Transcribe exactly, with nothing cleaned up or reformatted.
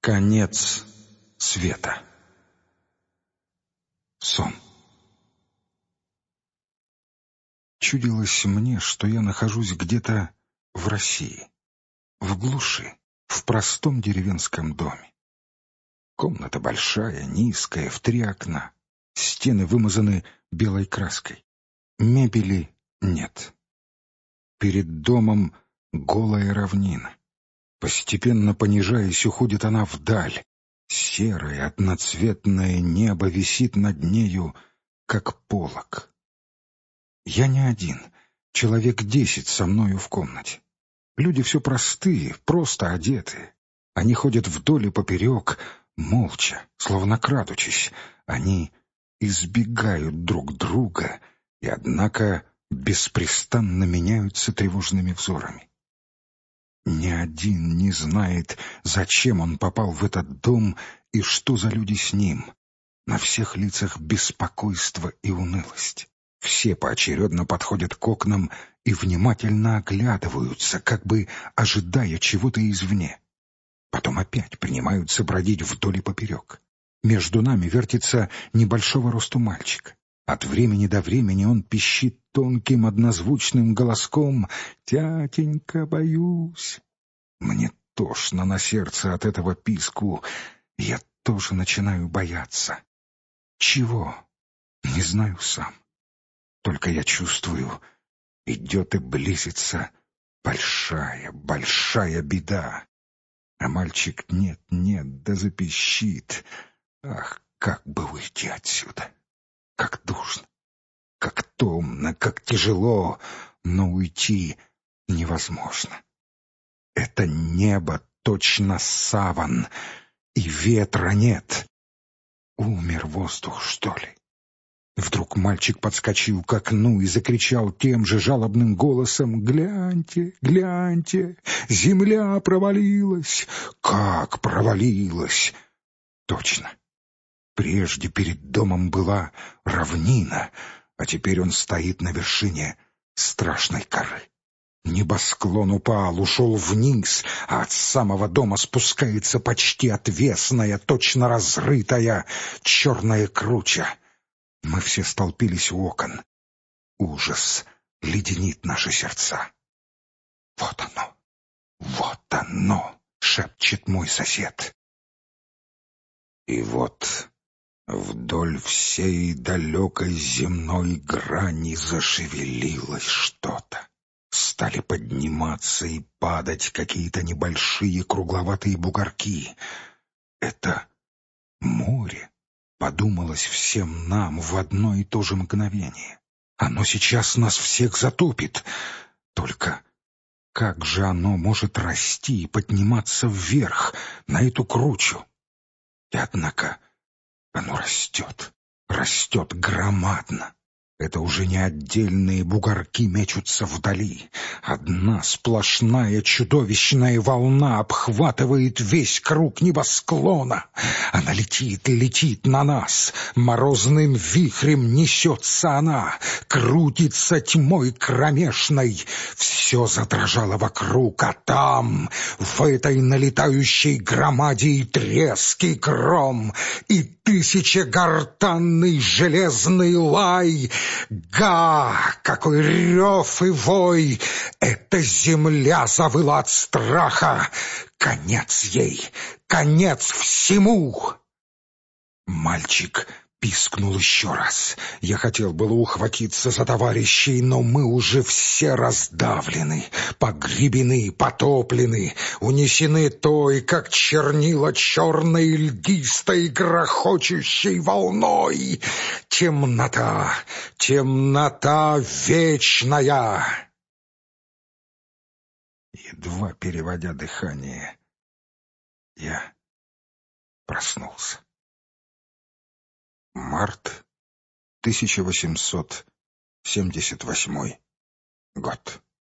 Конец света. Сон. Чудилось мне, что я нахожусь где-то в России, в глуши, в простом деревенском доме. Комната большая, низкая, в три окна. Стены вымазаны белой краской. Мебели нет. Перед домом голая равнина. Постепенно понижаясь, уходит она вдаль. Серое одноцветное небо висит над нею, как полог. Я не один, человек десять со мною в комнате. Люди все простые, просто одетые. Они ходят вдоль и поперек, молча, словно крадучись. Они избегают друг друга и, однако, беспрестанно меняются тревожными взорами. Ни один не знает, зачем он попал в этот дом и что за люди с ним. На всех лицах беспокойство и унылость. Все поочередно подходят к окнам и внимательно оглядываются, как бы ожидая чего-то извне. Потом опять принимаются бродить вдоль и поперек. Между нами вертится небольшого росту мальчик. От времени до времени он пищит тонким однозвучным голоском: «Тятенька, боюсь». Мне тошно на сердце от этого писку. Я тоже начинаю бояться. Чего? Не знаю сам. Только я чувствую, идет и близится большая, большая беда. А мальчик нет-нет, да запищит. Ах, как бы уйти отсюда! Как душно, как томно, как тяжело, но уйти невозможно. Это небо точно саван, и ветра нет. Умер воздух, что ли? Вдруг мальчик подскочил к окну и закричал тем же жалобным голосом: «Гляньте, гляньте, земля провалилась!» Как провалилась? Точно. Прежде перед домом была равнина, а теперь он стоит на вершине страшной горы. Небосклон упал, ушел вниз, а от самого дома спускается почти отвесная, точно разрытая черная круча. Мы все столпились у окон. Ужас леденит наши сердца. «Вот оно, вот оно!» — шепчет мой сосед. И вот вдоль всей далекой земной грани зашевелилось что-то. Стали подниматься и падать какие-то небольшие кругловатые бугорки. Это море, подумалось всем нам в одно и то же мгновение. Оно сейчас нас всех затопит. Только как же оно может расти и подниматься вверх, на эту кручу? И однако оно растет, растет громадно. Это уже не отдельные бугорки мечутся вдали. Одна сплошная чудовищная волна обхватывает весь круг небосклона. Она летит, летит на нас. Морозным вихрем несется она. Крутится тьмой кромешной. Все задрожало вокруг, а там, в этой налетающей громаде, и треск, и гром, и тысячегортанный железный лай. Га! Какой рев и вой! Эта земля завыла от страха! Конец ей! Конец всему! Мальчик пискнул еще раз. Я хотел было ухватиться за товарищей, но мы уже все раздавлены, погребены, потоплены, унесены той, как чернила, черной льдистой грохочущей волной. Темнота, темнота вечная. Едва переводя дыхание, я проснулся. Март тысяча восемьсот семьдесят восьмой год.